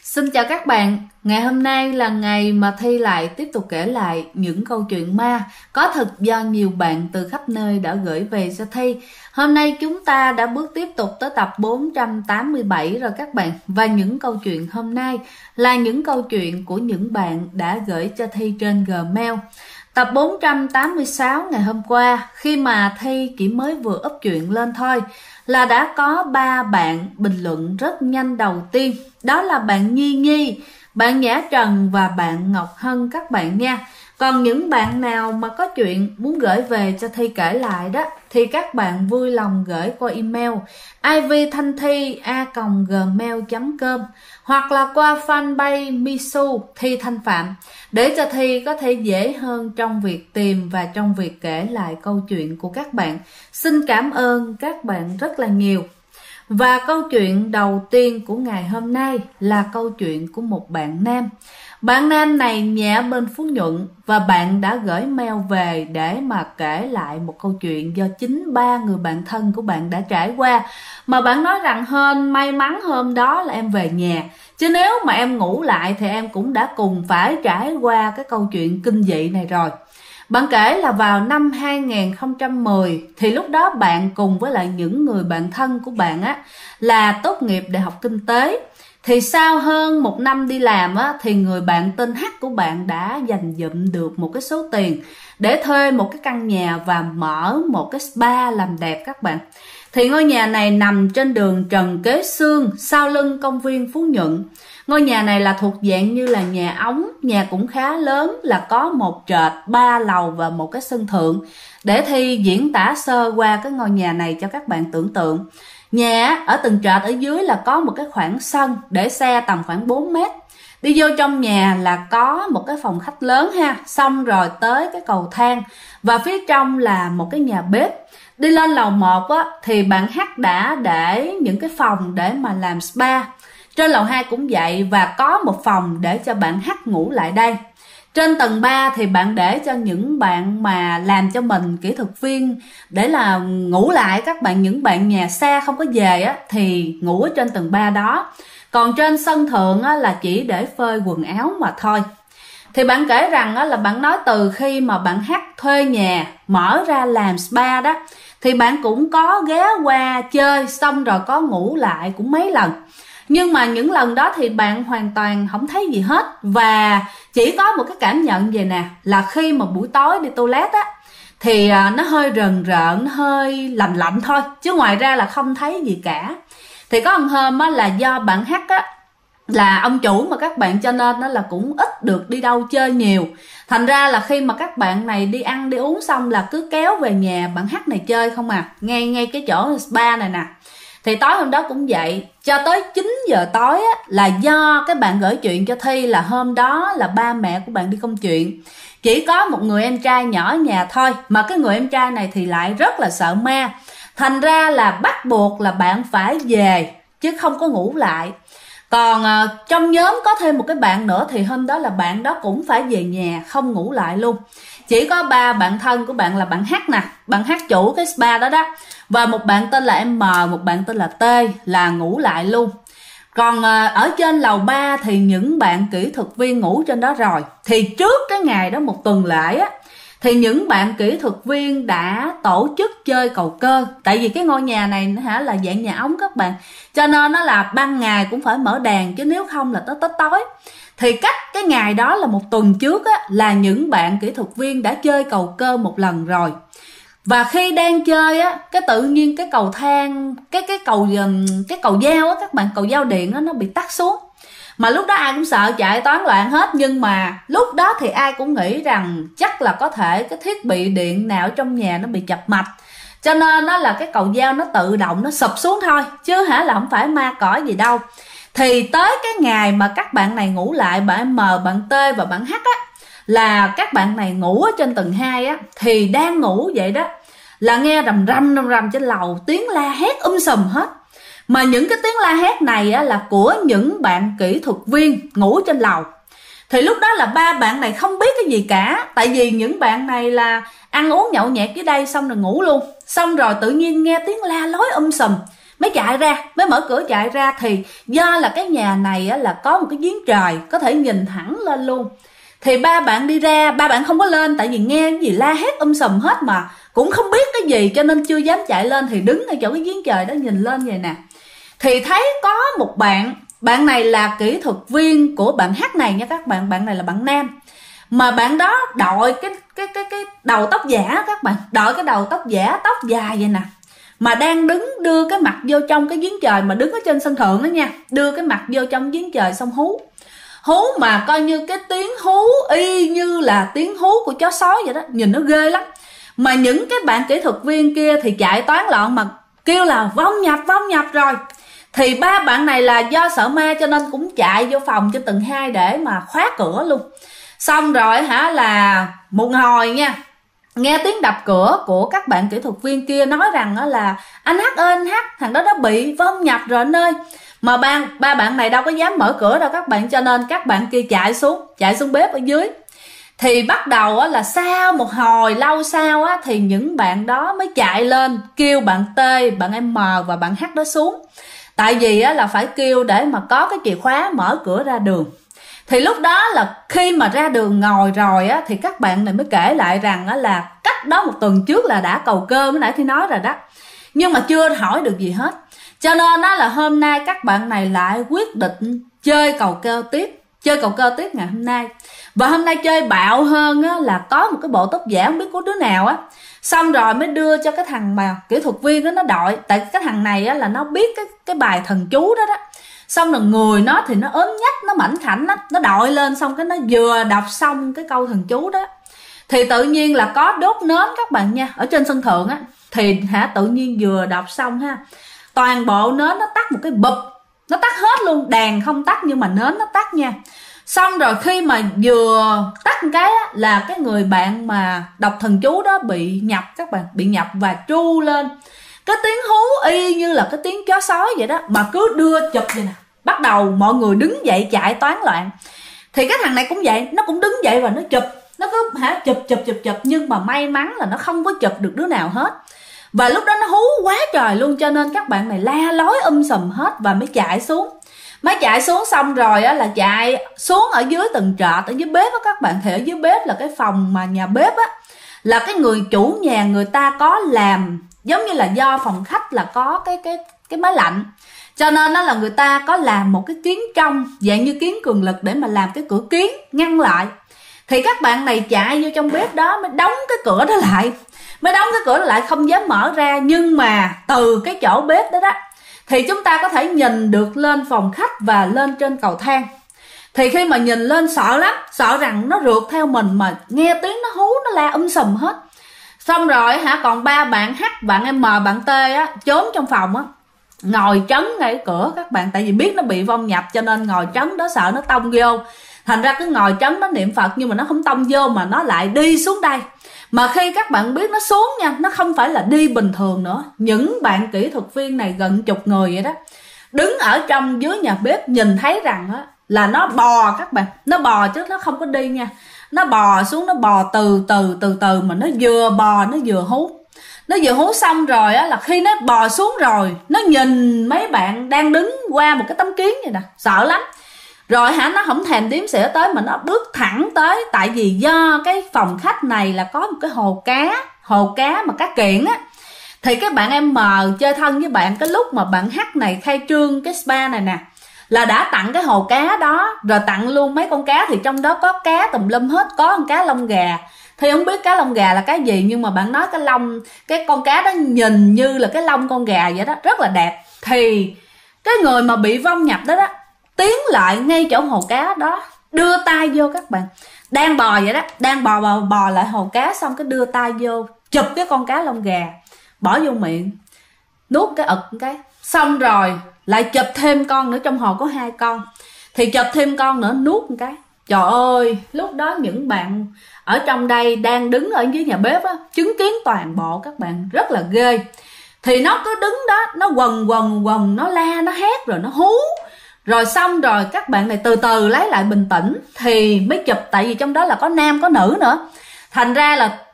Xin chào các bạn, ngày hôm nay là ngày mà Thi lại tiếp tục kể lại những câu chuyện ma có thật do nhiều bạn từ khắp nơi đã gửi về cho Thi. Hôm nay chúng ta đã bước tiếp tục tới tập 487 rồi các bạn. Và những câu chuyện hôm nay là những câu chuyện của những bạn đã gửi cho Thi trên Gmail. Tập 486 ngày hôm qua, khi mà Thi chỉ mới vừa up chuyện lên thôi, là đã có 3 bạn bình luận rất nhanh đầu tiên. Đó là bạn Nhi Nhi, bạn Nhã Trần và bạn Ngọc Hân các bạn nha. Còn những bạn nào mà có chuyện muốn gửi về cho Thi kể lại đó, thì các bạn vui lòng gửi qua email ivthanthi@gmail.com hoặc là qua fanpage Misu Thi Thanh Phạm, để cho Thi có thể dễ hơn trong việc tìm và trong việc kể lại câu chuyện của các bạn. Xin cảm ơn các bạn rất là nhiều. Và câu chuyện đầu tiên của ngày hôm nay là câu chuyện của một bạn nam. Bạn nam này nhà ở bên Phú Nhuận và bạn đã gửi mail về để mà kể lại một câu chuyện do chính 3 người bạn thân của bạn đã trải qua. Mà bạn nói rằng may mắn hôm đó là em về nhà, chứ nếu mà em ngủ lại thì em cũng đã cùng phải trải qua cái câu chuyện kinh dị này rồi. Bạn kể là vào năm 2010 thì lúc đó bạn cùng với lại những người bạn thân của bạn á là tốt nghiệp đại học kinh tế. Thì sau hơn 1 năm đi làm á, thì người bạn tên H của bạn đã dành dụm được một cái số tiền để thuê một cái căn nhà và mở một cái spa làm đẹp các bạn. Thì ngôi nhà này nằm trên đường Trần Kế Xương, sau lưng công viên Phú Nhuận. Ngôi nhà này là thuộc dạng như là nhà ống, nhà cũng khá lớn, là có 1 trệt, 3 lầu và một cái sân thượng. Để Thi diễn tả sơ qua cái ngôi nhà này cho các bạn tưởng tượng. Nhà ở từng trệt ở dưới là có một cái khoảng sân để xe tầm khoảng 4 mét. Đi vô trong nhà là có một cái phòng khách lớn ha, xong rồi tới cái cầu thang và phía trong là một cái nhà bếp. Đi lên lầu 1 á, thì bạn H đã để những cái phòng để mà làm spa. Trên lầu 2 cũng vậy và có một phòng để cho bạn H ngủ lại đây. Trên tầng 3 thì bạn để cho những bạn mà làm cho mình kỹ thuật viên để là ngủ lại, các bạn những bạn nhà xa không có về á thì ngủ ở trên tầng 3 đó. Còn trên sân thượng á là chỉ để phơi quần áo mà thôi. Thì bạn kể rằng á là bạn nói từ khi mà bạn H thuê nhà mở ra làm spa đó thì bạn cũng có ghé qua chơi, xong rồi có ngủ lại cũng mấy lần. Nhưng mà những lần đó thì bạn hoàn toàn không thấy gì hết. Và chỉ có một cái cảm nhận vậy nè, là khi mà buổi tối đi toilet á thì nó hơi rần rợn, nó hơi lạnh lạnh thôi, chứ ngoài ra là không thấy gì cả. Thì có một hôm á là do bạn H á là ông chủ mà các bạn, cho nên nó là cũng ít được đi đâu chơi nhiều. Thành ra là khi mà các bạn này đi ăn đi uống xong là cứ kéo về nhà bạn H này chơi không à, ngay cái chỗ spa này nè. Thì tối hôm đó cũng vậy, cho tới 9 giờ tối á, là do cái bạn gửi chuyện cho Thi là hôm đó là ba mẹ của bạn đi công chuyện. Chỉ có một người em trai nhỏ nhà thôi, mà cái người em trai này thì lại rất là sợ ma. Thành ra là bắt buộc là bạn phải về, chứ không có ngủ lại. Còn trong nhóm có thêm một cái bạn nữa thì hôm đó là bạn đó cũng phải về nhà, không ngủ lại luôn. Chỉ có 3 bạn thân của bạn là bạn H nè, bạn H chủ cái spa đó đó, và một bạn tên là M, một bạn tên là T là ngủ lại luôn. Còn ở trên lầu 3 thì những bạn kỹ thuật viên ngủ trên đó rồi. Thì trước cái ngày đó 1 tuần lễ á, thì những bạn kỹ thuật viên đã tổ chức chơi cầu cơ. Tại vì cái ngôi nhà này là dạng nhà ống các bạn, cho nên nó là ban ngày cũng phải mở đèn, chứ nếu không là tới tối. Thì cách cái ngày đó là 1 tuần trước á, là những bạn kỹ thuật viên đã chơi cầu cơ 1 lần rồi. Và khi đang chơi á, cái tự nhiên cái cầu thang, cái cầu dao á các bạn, cầu dao điện á, nó bị tắt xuống. Mà lúc đó ai cũng sợ chạy toán loạn hết. Nhưng mà lúc đó thì ai cũng nghĩ rằng chắc là có thể cái thiết bị điện nào trong nhà nó bị chập mạch, cho nên nó là cái cầu dao nó tự động nó sụp xuống thôi, chứ là không phải ma cỏ gì đâu. Thì tới cái ngày mà các bạn này ngủ lại, bạn M, bạn T và bạn H á, là các bạn này ngủ ở trên tầng 2 á, thì đang ngủ vậy đó là nghe rầm rầm trên lầu, tiếng la hét sùm hết. Mà những cái tiếng la hét này á, là của những bạn kỹ thuật viên ngủ trên lầu. Thì lúc đó là 3 bạn này không biết cái gì cả, tại vì những bạn này là ăn uống nhậu nhẹt dưới đây xong rồi ngủ luôn. Xong rồi tự nhiên nghe tiếng la lối sùm, mới chạy ra, mới mở cửa chạy ra. Thì do là cái nhà này là có một cái giếng trời, có thể nhìn thẳng lên luôn. Thì ba bạn đi ra, ba bạn không có lên, tại vì nghe cái gì la hét sùm hết mà cũng không biết cái gì, cho nên chưa dám chạy lên. Thì đứng ở chỗ cái giếng trời đó nhìn lên vậy nè, thì thấy có một bạn này là kỹ thuật viên của bạn hát này nha các bạn. Bạn này là bạn nam, mà bạn đó đội cái đầu tóc giả các bạn, đội cái đầu tóc giả, tóc dài vậy nè, mà đang đứng đưa cái mặt vô trong cái giếng trời, mà đứng ở trên sân thượng đó nha, đưa cái mặt vô trong giếng trời xong hú mà coi như cái tiếng hú y như là tiếng hú của chó sói vậy đó, nhìn nó ghê lắm. Mà những cái bạn kỹ thuật viên kia thì chạy toán loạn mà kêu là vong nhập rồi. Thì ba bạn này là do sợ ma cho nên cũng chạy vô phòng trên tầng 2 để mà khóa cửa luôn. Xong rồi là một hồi nha, nghe tiếng đập cửa của các bạn kỹ thuật viên kia nói rằng là anh Hát ơi, anh Hát, thằng đó bị vong nhập rồi anh ơi. Mà ba bạn này đâu có dám mở cửa đâu các bạn, cho nên các bạn kia chạy xuống bếp ở dưới. Thì bắt đầu là sau một hồi lâu sau thì những bạn đó mới chạy lên kêu bạn T, bạn M và bạn H đó xuống. Tại vì là phải kêu để mà có cái chìa khóa mở cửa ra đường. Thì lúc đó là khi mà ra đường ngồi rồi thì các bạn này mới kể lại rằng là cách đó một tuần trước là đã cầu cơ, mới nãy thì nói rồi đó, nhưng mà chưa hỏi được gì hết. Cho nên là hôm nay các bạn này lại quyết định chơi cầu cơ tiếp ngày hôm nay. Và hôm nay chơi bạo hơn là có một cái bộ tóc giả không biết của đứa nào xong rồi mới đưa cho cái thằng mà kỹ thuật viên đó nó đội. Tại cái thằng này là nó biết cái bài thần chú đó. Xong rồi người nó thì nó ốm nhách, nó mảnh khảnh lắm, nó đội lên xong cái nó vừa đọc xong cái câu thần chú đó thì tự nhiên là có đốt nến các bạn nha, ở trên sân thượng thì tự nhiên vừa đọc xong toàn bộ nến nó tắt một cái bụp, nó tắt hết luôn, đèn không tắt nhưng mà nến nó tắt nha. Xong rồi khi mà vừa tắt một cái là cái người bạn mà đọc thần chú đó bị nhập các bạn, bị nhập và tru lên cái tiếng hú y như là cái tiếng chó sói vậy đó, mà cứ đưa chụp vậy nè. Bắt đầu mọi người đứng dậy chạy toán loạn. Thì cái thằng này cũng vậy, nó cũng đứng dậy và nó chụp, nó cứ chụp, nhưng mà may mắn là nó không có chụp được đứa nào hết. Và lúc đó nó hú quá trời luôn, cho nên các bạn này la lối sùm hết và mới chạy xuống xong rồi là chạy xuống ở dưới tầng trệt, ở dưới bếp các bạn. Thì ở dưới bếp là cái phòng mà nhà bếp là cái người chủ nhà người ta có làm, giống như là do phòng khách là có cái máy lạnh, cho nên là người ta có làm một cái kiến trong dạng như kiến cường lực để mà làm cái cửa kiến ngăn lại. Thì các bạn này chạy vô trong bếp đó mới đóng cái cửa đó lại, không dám mở ra. Nhưng mà từ cái chỗ bếp đó thì chúng ta có thể nhìn được lên phòng khách và lên trên cầu thang. Thì khi mà nhìn lên sợ lắm, sợ rằng nó rượt theo mình, mà nghe tiếng nó hú nó la sùm hết. Xong rồi còn ba bạn H, bạn M, bạn T trốn trong phòng ngồi trấn ngay cái cửa các bạn. Tại vì biết nó bị vong nhập cho nên ngồi trấn đó, sợ nó tông vô. Thành ra cứ ngồi trấn nó niệm Phật, nhưng mà nó không tông vô mà nó lại đi xuống đây. Mà khi các bạn biết nó xuống nha, nó không phải là đi bình thường nữa. Những bạn kỹ thuật viên này gần chục người vậy đó, đứng ở trong dưới nhà bếp nhìn thấy rằng là nó bò các bạn. Nó bò chứ nó không có đi nha. Nó bò xuống, nó bò từ từ mà nó vừa bò nó vừa hú. Nó vừa hú xong rồi là khi nó bò xuống rồi, nó nhìn mấy bạn đang đứng qua một cái tấm kiến vậy nè, sợ lắm. Rồi nó không thèm đếm xỉa tới mà nó bước thẳng tới. Tại vì do cái phòng khách này là có một cái hồ cá mà cá kiện thì các bạn em M chơi thân với bạn cái lúc mà bạn H này khai trương cái spa này nè, là đã tặng cái hồ cá đó, rồi tặng luôn mấy con cá. Thì trong đó có cá tùm lum hết, có con cá lông gà. Thì không biết cá lông gà là cái gì, nhưng mà bạn nói cái con cá đó nhìn như là cái lông con gà vậy đó, rất là đẹp. Thì cái người mà bị vong nhập đó tiến lại ngay chỗ hồ cá đó, đưa tay vô các bạn, đang bò vậy đó, đang bò lại hồ cá, xong cái đưa tay vô chụp cái con cá lông gà, bỏ vô miệng, nuốt cái ực cái. Xong rồi lại chụp thêm con nữa, trong hồ có 2 con, thì chụp thêm con nữa nuốt một cái. Trời ơi, lúc đó những bạn ở trong đây đang đứng ở dưới nhà bếp chứng kiến toàn bộ các bạn, rất là ghê. Thì nó cứ đứng đó, nó quần, nó la, nó hét rồi nó hú. Rồi xong rồi các bạn này từ từ lấy lại bình tĩnh thì mới chụp. Tại vì trong đó là có nam có nữ nữa, thành ra là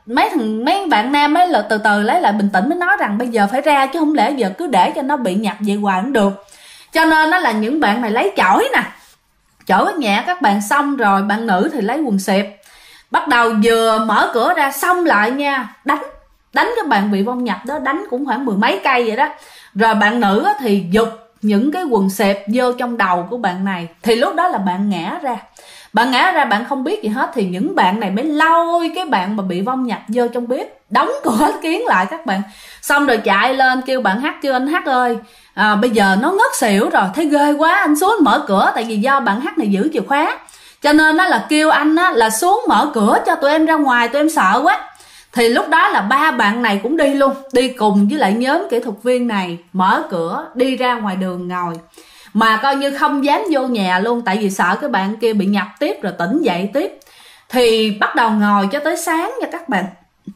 mấy bạn nam mới là từ từ lấy lại bình tĩnh mới nói rằng bây giờ phải ra, chứ không lẽ giờ cứ để cho nó bị nhập vậy hoài không được. Cho nên nó là những bạn này lấy chổi nè, chổi quét nhẹ các bạn, xong rồi bạn nữ thì lấy quần xẹp, bắt đầu vừa mở cửa ra xong lại nha, đánh các bạn bị vong nhập đó, đánh cũng khoảng 10 mấy cây vậy đó. Rồi bạn nữ thì giục những cái quần xẹp vô trong đầu của bạn này, thì lúc đó là bạn ngã ra. Bạn ngã ra, bạn không biết gì hết, thì những bạn này mới lôi cái bạn mà bị vong nhập vô trong bếp, đóng cửa kiến lại các bạn. Xong rồi chạy lên kêu bạn H, kêu anh H ơi, bây giờ nó ngất xỉu rồi, thấy ghê quá, anh xuống mở cửa. Tại vì do bạn H này giữ chìa khóa, cho nên nó là kêu anh á, là xuống mở cửa cho tụi em ra ngoài, tụi em sợ quá. Thì lúc đó là ba bạn này cũng đi luôn, đi cùng với lại nhóm kỹ thuật viên này, mở cửa đi ra ngoài đường ngồi, mà coi như không dám vô nhà luôn, tại vì sợ cái bạn kia bị nhập tiếp rồi tỉnh dậy tiếp. Thì bắt đầu ngồi cho tới sáng nha các bạn.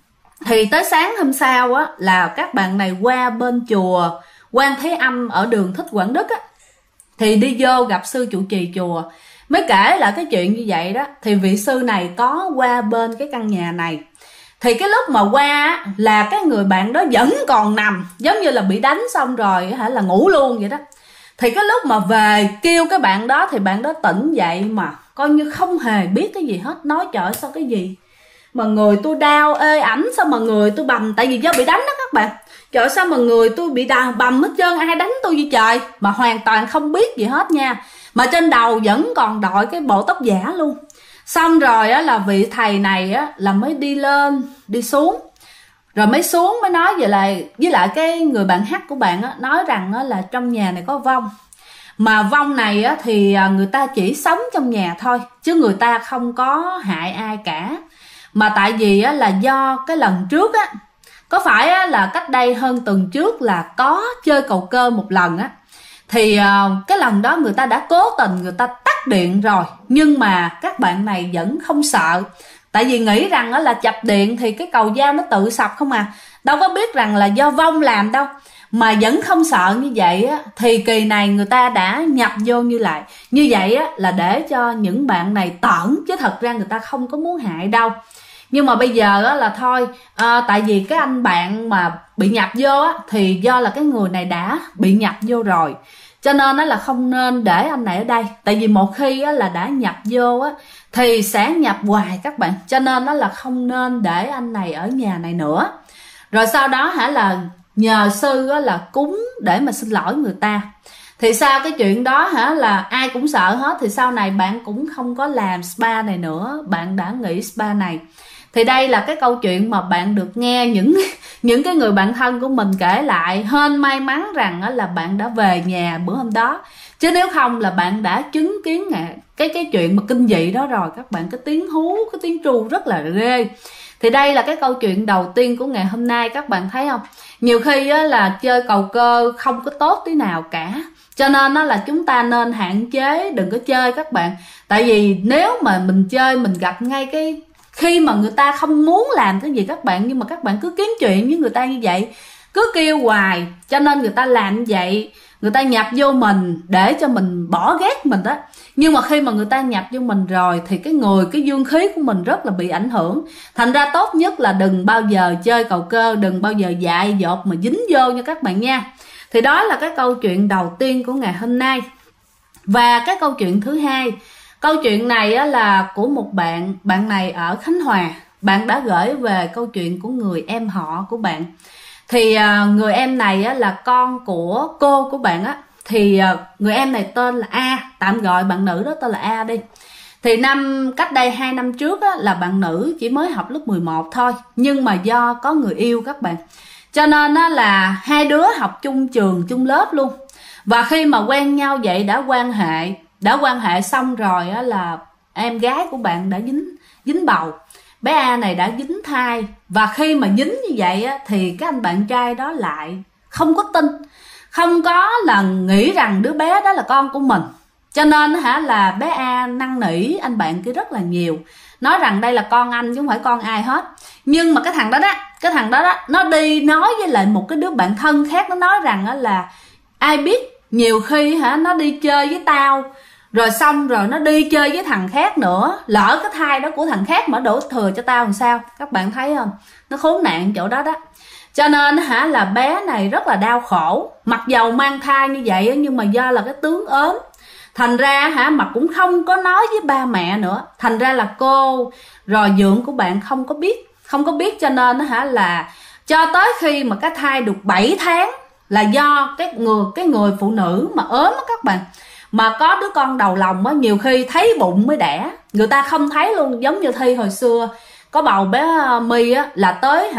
Thì tới sáng hôm sau á, là các bạn này qua bên chùa Quan Thế Âm ở đường Thích Quảng Đức á, thì đi vô gặp sư trụ trì chùa, mới kể lại cái chuyện như vậy đó. Thì vị sư này có qua bên cái căn nhà này, thì cái lúc mà qua là cái người bạn đó vẫn còn nằm, giống như là bị đánh xong rồi là ngủ luôn vậy đó. Thì cái lúc mà về kêu cái bạn đó, thì bạn đó tỉnh dậy mà coi như không hề biết cái gì hết. Nói trời sao cái gì mà người tôi đau ê ẩm, sao mà người tôi bầm, tại vì do bị đánh đó các bạn. Trời sao mà người tôi bị đau bầm hết trơn, ai đánh tôi vậy trời. Mà hoàn toàn không biết gì hết nha, mà trên đầu vẫn còn đội cái bộ tóc giả luôn. Xong rồi á, là vị thầy này á, là mới đi lên đi xuống, rồi mới xuống mới nói với lại cái người bạn H của bạn á, nói rằng á, là trong nhà này có vong. Mà vong này á, thì người ta chỉ sống trong nhà thôi, chứ người ta không có hại ai cả. Mà tại vì á, là do cái lần trước á, có phải á, là cách đây hơn tuần trước là có chơi cầu cơ một lần á. Thì cái lần đó người ta đã cố tình người ta tắt điện rồi, nhưng mà các bạn này vẫn không sợ. Tại vì nghĩ rằng là chập điện thì cái cầu dao nó tự sập không à, đâu có biết rằng là do vong làm đâu. Mà vẫn không sợ như vậy á, thì kỳ này người ta đã nhập vô như vậy á, là để cho những bạn này tởn, chứ thật ra người ta không có muốn hại đâu. Nhưng mà bây giờ á, là thôi, tại vì cái anh bạn mà bị nhập vô á, thì do là cái người này đã bị nhập vô rồi, cho nên á, là không nên để anh này ở đây. Tại vì một khi á, là đã nhập vô á, thì sẽ nhập hoài các bạn, cho nên đó là không nên để anh này ở nhà này nữa. Rồi sau đó là nhờ sư á, là cúng để mà xin lỗi người ta. Thì sau cái chuyện đó là ai cũng sợ hết, thì sau này bạn cũng không có làm spa này nữa, bạn đã nghỉ spa này. Thì đây là cái câu chuyện mà bạn được nghe những cái người bạn thân của mình kể lại. Hên may mắn rằng là bạn đã về nhà bữa hôm đó, chứ nếu không là bạn đã chứng kiến cái chuyện mà kinh dị đó rồi các bạn. Cái tiếng hú, cái tiếng tru rất là ghê. Thì đây là cái câu chuyện đầu tiên của ngày hôm nay, các bạn thấy không? Nhiều khi á, là chơi cầu cơ không có tốt tí nào cả, cho nên nó là chúng ta nên hạn chế, đừng có chơi các bạn. Tại vì nếu mà mình chơi, mình gặp ngay cái khi mà người ta không muốn làm cái gì các bạn, nhưng mà các bạn cứ kiếm chuyện với người ta như vậy, cứ kêu hoài, cho nên người ta làm như vậy. Người ta nhập vô mình để cho mình bỏ ghét mình đó. Nhưng mà khi mà người ta nhập vô mình rồi thì cái dương khí của mình rất là bị ảnh hưởng. Thành ra tốt nhất là đừng bao giờ chơi cầu cơ, đừng bao giờ dại dột mà dính vô nha các bạn nha. Thì đó là cái câu chuyện đầu tiên của ngày hôm nay. Và cái câu chuyện thứ hai, câu chuyện này á, là của một bạn này ở Khánh Hòa. Bạn đã gửi về câu chuyện của người em họ của bạn. Thì người em này á, là con của cô của bạn á. Thì người em này tên là A, tạm gọi bạn nữ đó tên là A đi. Thì cách đây 2 năm trước á, là bạn nữ chỉ mới học lớp 11 thôi, nhưng mà do có người yêu các bạn, cho nên á, là hai đứa học chung trường chung lớp luôn. Và khi mà quen nhau vậy, đã quan hệ xong rồi á, là em gái của bạn đã dính bầu, bé A này đã dính thai. Và khi mà dính như vậy á, thì cái anh bạn trai đó lại không có tin, không có là nghĩ rằng đứa bé đó là con của mình. Cho nên là bé A năn nỉ anh bạn kia rất là nhiều, nói rằng đây là con anh chứ không phải con ai hết. Nhưng mà cái thằng đó nó đi nói với lại một cái đứa bạn thân khác, nó nói rằng là ai biết nhiều khi nó đi chơi với tao Rồi xong rồi nó đi chơi với thằng khác nữa, lỡ cái thai đó của thằng khác mà đổ thừa cho tao làm sao? Các bạn thấy không? Nó khốn nạn chỗ đó đó. Cho nên là bé này rất là đau khổ. Mặc dầu mang thai như vậy nhưng mà do là cái tướng ốm, thành ra mà cũng không có nói với ba mẹ nữa. Thành ra là cô rồi dượng của bạn không có biết cho nên là cho tới khi mà cái thai được 7 tháng là do cái người phụ nữ mà ốm á các bạn, mà có đứa con đầu lòng á, nhiều khi thấy bụng mới đẻ, người ta không thấy luôn. Giống như Thi hồi xưa có bầu bé My á, là tới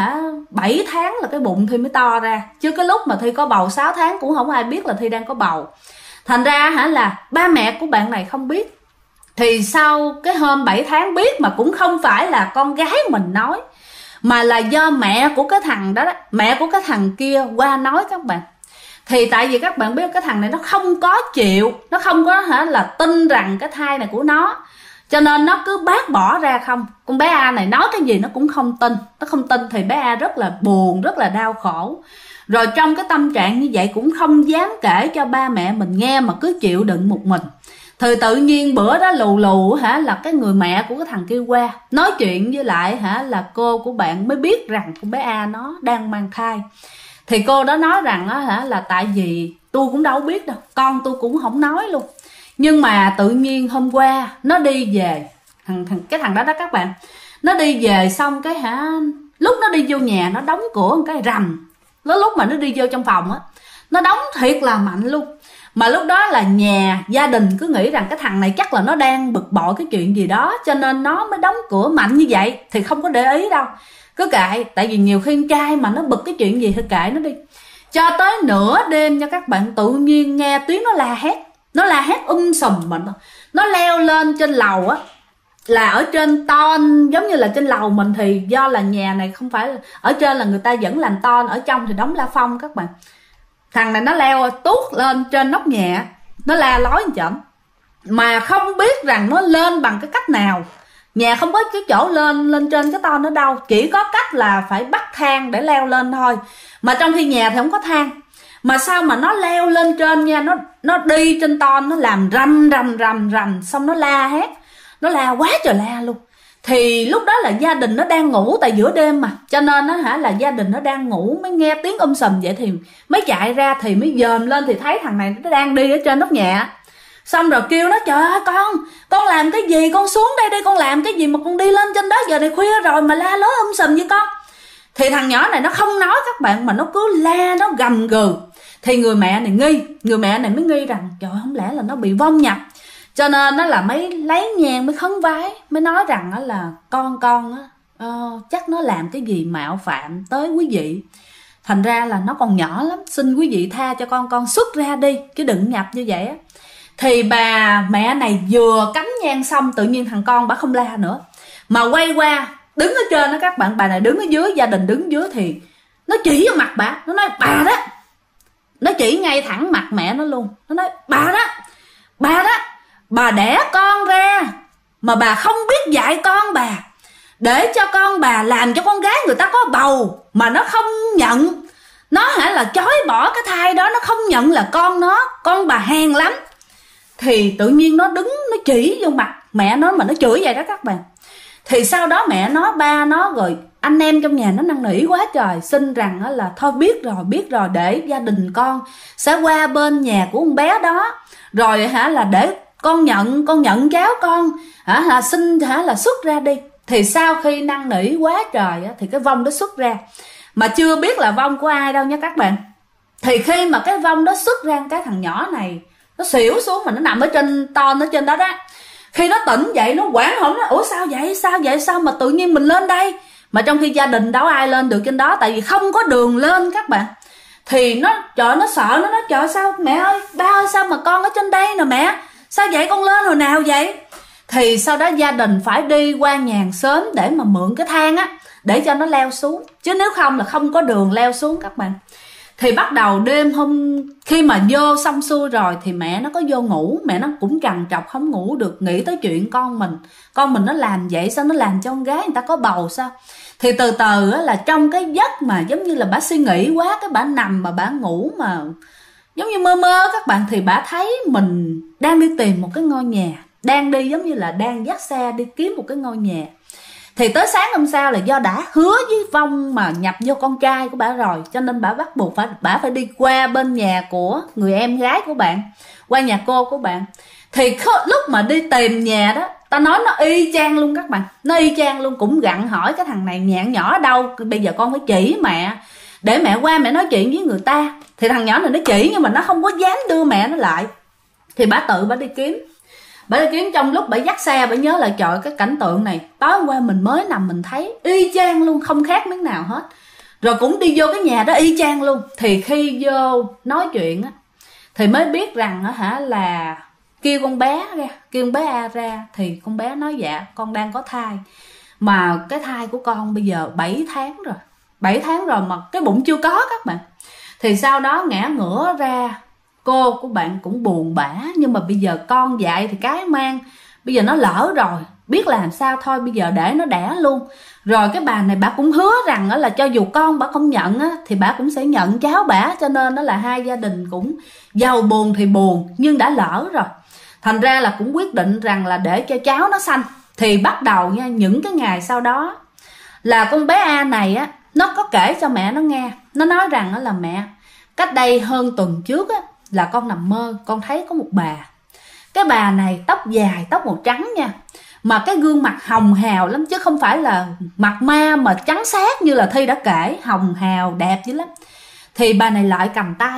7 tháng là cái bụng Thi mới to ra, chứ cái lúc mà Thi có bầu 6 tháng cũng không ai biết là Thi đang có bầu. Thành ra là ba mẹ của bạn này không biết. Thì sau cái hôm 7 tháng biết, mà cũng không phải là con gái mình nói, mà là do mẹ của cái thằng đó, mẹ của cái thằng kia qua nói các bạn. Thì tại vì các bạn biết cái thằng này nó không có chịu, nó không có là tin rằng cái thai này của nó, cho nên nó cứ bác bỏ ra không. Con bé A này nói cái gì nó cũng không tin. Nó không tin thì bé A rất là buồn, rất là đau khổ. Rồi trong cái tâm trạng như vậy cũng không dám kể cho ba mẹ mình nghe, mà cứ chịu đựng một mình. Thì tự nhiên bữa đó lù là cái người mẹ của cái thằng kia qua nói chuyện với lại là cô của bạn, mới biết rằng con bé A nó đang mang thai. Thì cô đó nói rằng là tại vì tôi cũng đâu biết đâu, con tôi cũng không nói luôn. Nhưng mà tự nhiên hôm qua nó đi về, cái thằng đó các bạn, nó đi về xong cái lúc nó đi vô nhà nó đóng cửa một cái rầm. Lúc mà nó đi vô trong phòng á, nó đóng thiệt là mạnh luôn. Mà lúc đó là gia đình cứ nghĩ rằng cái thằng này chắc là nó đang bực bội cái chuyện gì đó, cho nên nó mới đóng cửa mạnh như vậy. Thì không có để ý đâu, cứ kệ. Tại vì nhiều khi con trai mà nó bực cái chuyện gì thì kệ nó đi. Cho tới nửa đêm nha các bạn, tự nhiên nghe tiếng nó la hét. Nó la hét sùm mình. Nó leo lên trên lầu á, là ở trên ton, giống như là trên lầu mình thì do là nhà này không phải ở trên, là người ta vẫn làm ton, ở trong thì đóng la phong các bạn. Thằng này nó leo tuốt lên trên nóc nhà, nó la lối một trận, mà không biết rằng nó lên bằng cái cách nào. Nhà không có cái chỗ lên trên cái ton nữa đâu, chỉ có cách là phải bắt thang để leo lên thôi. Mà trong khi nhà thì không có thang, mà sao mà nó leo lên trên nha, nó đi trên ton, nó làm rầm, xong nó la hét, nó la quá trời la luôn. Thì lúc đó là gia đình nó đang ngủ, tại giữa đêm mà, cho nên là gia đình nó đang ngủ, mới nghe tiếng sùm vậy thì mới chạy ra, thì mới dòm lên thì thấy thằng này nó đang đi ở trên nóc nhà. Xong rồi kêu nó, trời ơi con làm cái gì, con xuống đây đi, con làm cái gì mà con đi lên trên đó, giờ này khuya rồi mà la lối sùm với con. Thì thằng nhỏ này nó không nói các bạn, mà nó cứ la, nó gầm gừ. Thì người mẹ này mới nghi rằng trời, không lẽ là nó bị vong nhập. Cho nên nó là mới lấy nhang, mới khấn vái, mới nói rằng là con chắc nó làm cái gì mạo phạm tới quý vị. Thành ra là nó còn nhỏ lắm, xin quý vị tha cho con xuất ra đi, chứ đừng nhập như vậy á. Thì bà mẹ này vừa cắm nhang xong, tự nhiên thằng con bà không la nữa, mà quay qua đứng ở trên đó các bạn. Bà này đứng ở dưới, gia đình đứng dưới, thì nó chỉ vào mặt bà, nó nói bà đó. Nó chỉ ngay thẳng mặt mẹ nó luôn. Nó nói bà đó, bà đẻ con ra mà bà không biết dạy con bà, để cho con bà làm cho con gái người ta có bầu mà nó không nhận. Nó là chối bỏ cái thai đó, nó không nhận là con nó, con bà hèn lắm. Thì tự nhiên nó đứng, nó chỉ vô mặt mẹ nó, mà nó chửi vậy đó các bạn. Thì sau đó mẹ nó, ba nó, rồi anh em trong nhà nó năn nỉ quá trời, xin rằng là thôi biết rồi, để gia đình con sẽ qua bên nhà của con bé đó, rồi là để con nhận cháu con, là xin là xuất ra đi. Thì sau khi năn nỉ quá trời thì cái vong đó xuất ra, mà chưa biết là vong của ai đâu nha các bạn. Thì khi mà cái vong đó xuất ra, cái thằng nhỏ này nó xỉu xuống, mà nó nằm ở trên ton ở trên đó đó. Khi nó tỉnh dậy nó hoảng hồn, nó ủa sao vậy, sao mà tự nhiên mình lên đây. Mà trong khi gia đình đâu ai lên được trên đó, tại vì không có đường lên các bạn. Thì nó sợ, nó nói trời sao mẹ ơi, ba ơi, sao mà con ở trên đây nè mẹ, sao vậy, con lên hồi nào vậy. Thì sau đó gia đình phải đi qua nhà hàng xóm để mà mượn cái thang á, để cho nó leo xuống, chứ nếu không là không có đường leo xuống các bạn. Thì bắt đầu đêm hôm khi mà vô xong xuôi rồi thì mẹ nó có vô ngủ, mẹ nó cũng trằn trọc không ngủ được, nghĩ tới chuyện con mình nó làm vậy, sao nó làm cho con gái người ta có bầu sao. Thì từ từ là trong cái giấc mà giống như là bà suy nghĩ quá, cái bà nằm mà bà ngủ, mà giống như mơ mơ các bạn, thì bà thấy mình đang đi tìm một cái ngôi nhà, đang đi giống như là đang dắt xe đi kiếm một cái ngôi nhà. Thì tới sáng hôm sau là do đã hứa với Vong mà nhập vô con trai của bà rồi, cho nên bà bắt buộc bà phải đi qua bên nhà của người em gái của bạn, qua nhà cô của bạn. Thì lúc mà đi tìm nhà đó, ta nói nó y chang luôn các bạn, nó y chang luôn. Cũng gặn hỏi cái thằng này nhà nhỏ ở đâu, bây giờ con phải chỉ mẹ để mẹ qua mẹ nói chuyện với người ta. Thì thằng nhỏ này nó chỉ nhưng mà nó không có dám đưa mẹ nó lại. Thì bà tự bà đi kiếm. Bà đi kiếm, trong lúc bà dắt xe bà nhớ lại trời cái cảnh tượng này tối hôm qua mình mới nằm mình thấy y chang luôn, không khác miếng nào hết. Rồi cũng đi vô cái nhà đó y chang luôn. Thì khi vô nói chuyện á thì mới biết rằng là kêu con bé ra, kêu con bé A ra. Thì con bé nói dạ con đang có thai, mà cái thai của con bây giờ 7 tháng rồi, 7 tháng rồi mà cái bụng chưa có các bạn. Thì sau đó ngã ngửa ra, cô của bạn cũng buồn bã, nhưng mà bây giờ con dạy thì cái mang, bây giờ nó lỡ rồi, biết làm sao thôi, bây giờ để nó đẻ luôn. Rồi cái bà này bà cũng hứa rằng là cho dù con bà không nhận á, thì bà cũng sẽ nhận cháu bà, cho nên đó là hai gia đình cũng giàu buồn thì buồn, nhưng đã lỡ rồi. Thành ra là cũng quyết định rằng là để cho cháu nó sanh. Thì bắt đầu nha, những cái ngày sau đó là con bé A này á, nó có kể cho mẹ nó nghe. Nó nói rằng là mẹ, cách đây hơn tuần trước á, là con nằm mơ, con thấy có một bà. Cái bà này tóc dài, tóc màu trắng nha, mà cái gương mặt hồng hào lắm, chứ không phải là mặt ma mà trắng xác như là Thi đã kể, hồng hào đẹp dữ lắm. Thì bà này lại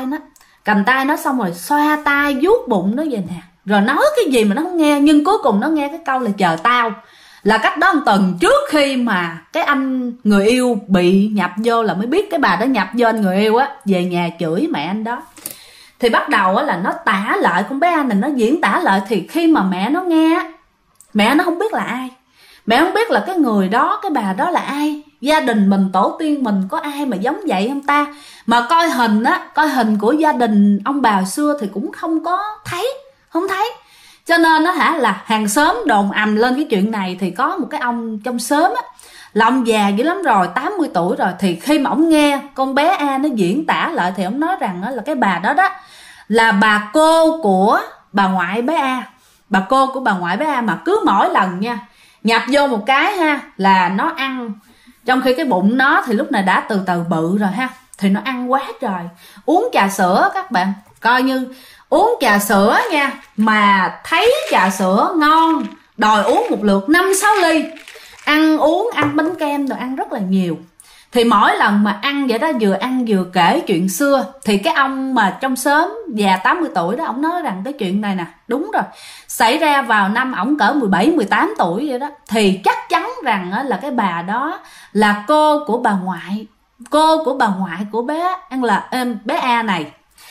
cầm tay nó xong rồi xoa tay vuốt bụng nó vậy nè, rồi nói cái gì mà nó không nghe, nhưng cuối cùng nó nghe cái câu là chờ tao. Là cách đó một tuần trước khi mà cái anh người yêu bị nhập vô là mới biết cái bà đó nhập vô anh người yêu á, về nhà chửi mẹ anh đó. Thì bắt đầu á là nó tả lại, con bé anh này nó diễn tả lại. Thì khi mà mẹ nó nghe, mẹ nó không biết là ai, mẹ không biết là cái người đó, cái bà đó là ai, gia đình mình, tổ tiên mình có ai mà giống vậy không ta. Mà coi hình á, coi hình của gia đình ông bà xưa thì cũng không có thấy, không thấy. Cho nên nó là hàng xóm đồn ầm lên cái chuyện này. Thì có một cái ông trong xóm á, là ông già dữ lắm rồi, 80 tuổi rồi. Thì khi mà ông nghe con bé A nó diễn tả lại thì ông nói rằng là cái bà đó đó là bà cô của bà ngoại bé A, bà cô của bà ngoại bé A. Mà cứ mỗi lần nha nhập vô một cái ha là nó ăn, trong khi cái bụng nó thì lúc này đã từ từ bự rồi ha, thì nó ăn quá trời. Uống trà sữa các bạn, coi như uống trà sữa nha, mà thấy trà sữa ngon đòi uống một lượt 5-6 ly. Ăn uống, ăn bánh kem rồi ăn rất là nhiều. Thì mỗi lần mà ăn vậy đó, vừa ăn vừa kể chuyện xưa. Thì cái ông mà trong xóm già 80 tuổi đó, ông nói rằng cái chuyện này nè, đúng rồi, xảy ra vào năm ổng cỡ 17-18 tuổi vậy đó. Thì chắc chắn rằng là cái bà đó là cô của bà ngoại, cô của bà ngoại của bé bé A này.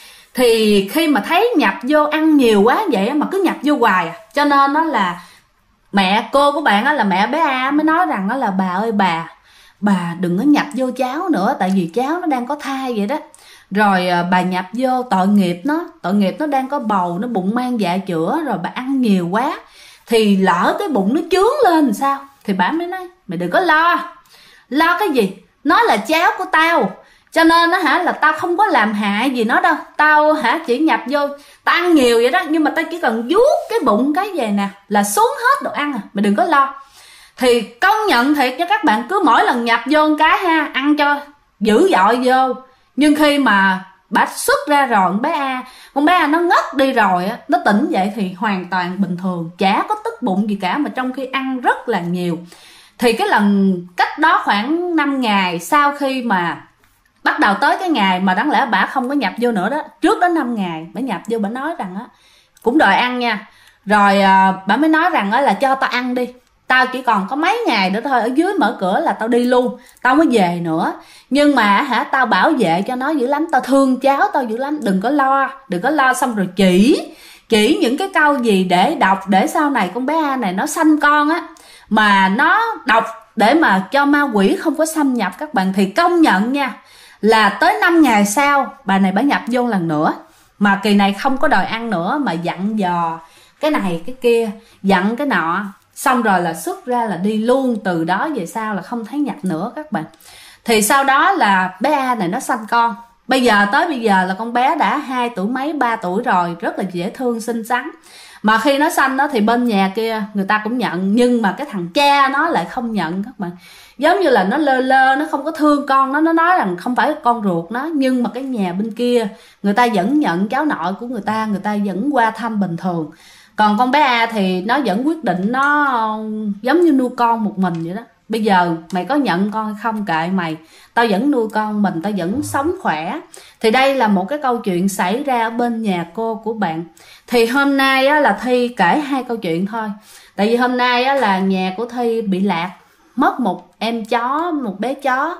Thì khi mà thấy nhập vô ăn nhiều quá vậy mà cứ nhập vô hoài cho nên nó là mẹ cô của bạn là mẹ bé A mới nói rằng là bà ơi bà đừng có nhập vô cháu nữa, tại vì cháu nó đang có thai vậy đó. Rồi bà nhập vô tội nghiệp nó đang có bầu, nó bụng mang dạ chữa, rồi bà ăn nhiều quá thì lỡ cái bụng nó chướng lên làm sao. Thì bà mới nói mày đừng có lo cái gì, nó là cháu của tao, cho nên là tao không có làm hại gì nó đâu. Tao chỉ nhập vô, tao ăn nhiều vậy đó, nhưng mà tao chỉ cần vuốt cái bụng cái về nè là xuống hết đồ ăn mày đừng có lo. Thì công nhận thiệt cho các bạn, cứ mỗi lần nhập vô một cái ăn cho dữ dội vô. Nhưng khi mà bà xuất ra rồi, con bé A nó ngất đi rồi á, nó tỉnh dậy thì hoàn toàn bình thường, chả có tức bụng gì cả, mà trong khi ăn rất là nhiều. Thì cái lần cách đó khoảng 5 ngày sau khi mà bắt đầu tới cái ngày mà đáng lẽ bà không có nhập vô nữa đó, trước đó 5 ngày bà nhập vô, bà nói rằng cũng đòi ăn nha. Rồi bà mới nói rằng là cho tao ăn đi, tao chỉ còn có mấy ngày nữa thôi, ở dưới mở cửa là tao đi luôn, tao mới về nữa. Nhưng mà tao bảo vệ cho nó dữ lắm, tao thương cháu tao dữ lắm, đừng có lo. Xong rồi chỉ những cái câu gì để đọc, để sau này con bé A này nó sanh con á, mà nó đọc để mà cho ma quỷ không có xâm nhập các bạn. Thì công nhận nha, là tới 5 ngày sau bà này bà nhập vô lần nữa, mà kỳ này không có đòi ăn nữa, mà dặn dò cái này cái kia, dặn cái nọ, xong rồi là xuất ra là đi luôn. Từ đó về sau là không thấy nhập nữa các bạn. Thì sau đó là bé A này nó sanh con, Bây giờ tới bây giờ là con bé đã 2 tuổi mấy 3 tuổi rồi, rất là dễ thương xinh xắn. Mà khi nó sanh đó thì bên nhà kia người ta cũng nhận, nhưng mà cái thằng cha nó lại không nhận các bạn. Giống như là nó lơ lơ, nó không có thương con nó nói rằng không phải con ruột nó. Nhưng mà cái nhà bên kia người ta vẫn nhận cháu nội của người ta vẫn qua thăm bình thường. Còn con bé A thì nó vẫn quyết định nó giống như nuôi con một mình vậy đó. Bây giờ mày có nhận con hay không kệ mày, tao vẫn nuôi con mình, tao vẫn sống khỏe. Thì đây là một cái câu chuyện xảy ra ở bên nhà cô của bạn. Thì hôm nay á, là Thi kể 2 câu chuyện thôi. Tại vì hôm nay á, là nhà của Thi bị lạc, mất một em chó, một bé chó.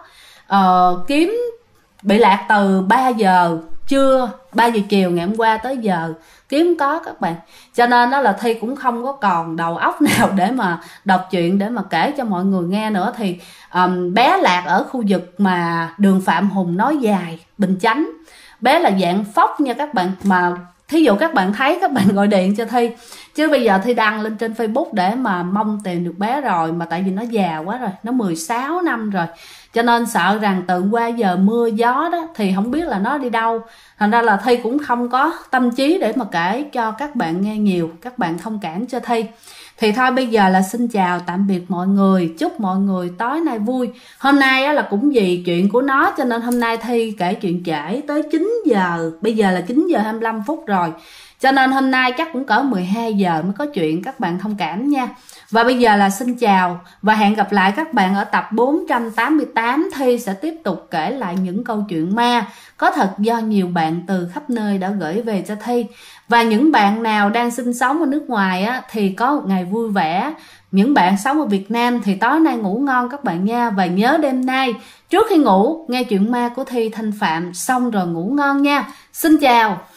Kiếm bị lạc từ 3 giờ trưa, 3 giờ chiều ngày hôm qua tới giờ kiếm có các bạn. Cho nên đó là Thi cũng không có còn đầu óc nào để mà đọc chuyện, để mà kể cho mọi người nghe nữa. Thì bé lạc ở khu vực mà đường Phạm Hùng Nối Dài, Bình Chánh. Bé là dạng phóc nha các bạn. Mà thí dụ các bạn thấy các bạn gọi điện cho Thi, chứ bây giờ Thi đăng lên trên Facebook để mà mong tìm được bé rồi. Mà tại vì nó già quá rồi, nó 16 năm rồi, cho nên sợ rằng từ qua giờ mưa gió đó thì không biết là nó đi đâu. Thành ra là Thi cũng không có tâm trí để mà kể cho các bạn nghe nhiều. Các bạn thông cảm cho Thi. Thì thôi bây giờ là xin chào tạm biệt mọi người. Chúc mọi người tối nay vui. Hôm nay á, là cũng vì chuyện của nó cho nên hôm nay Thi kể chuyện trễ tới 9 giờ. Bây giờ là 9 giờ 25 phút rồi. Cho nên hôm nay chắc cũng cỡ 12 giờ mới có chuyện, các bạn thông cảm nha. Và bây giờ là xin chào và hẹn gặp lại các bạn ở tập 488. Thi sẽ tiếp tục kể lại những câu chuyện ma có thật do nhiều bạn từ khắp nơi đã gửi về cho Thi. Và những bạn nào đang sinh sống ở nước ngoài á, thì có một ngày vui vẻ. Những bạn sống ở Việt Nam thì tối nay ngủ ngon các bạn nha. Và nhớ đêm nay trước khi ngủ nghe chuyện ma của Thi Thanh Phạm xong rồi ngủ ngon nha. Xin chào.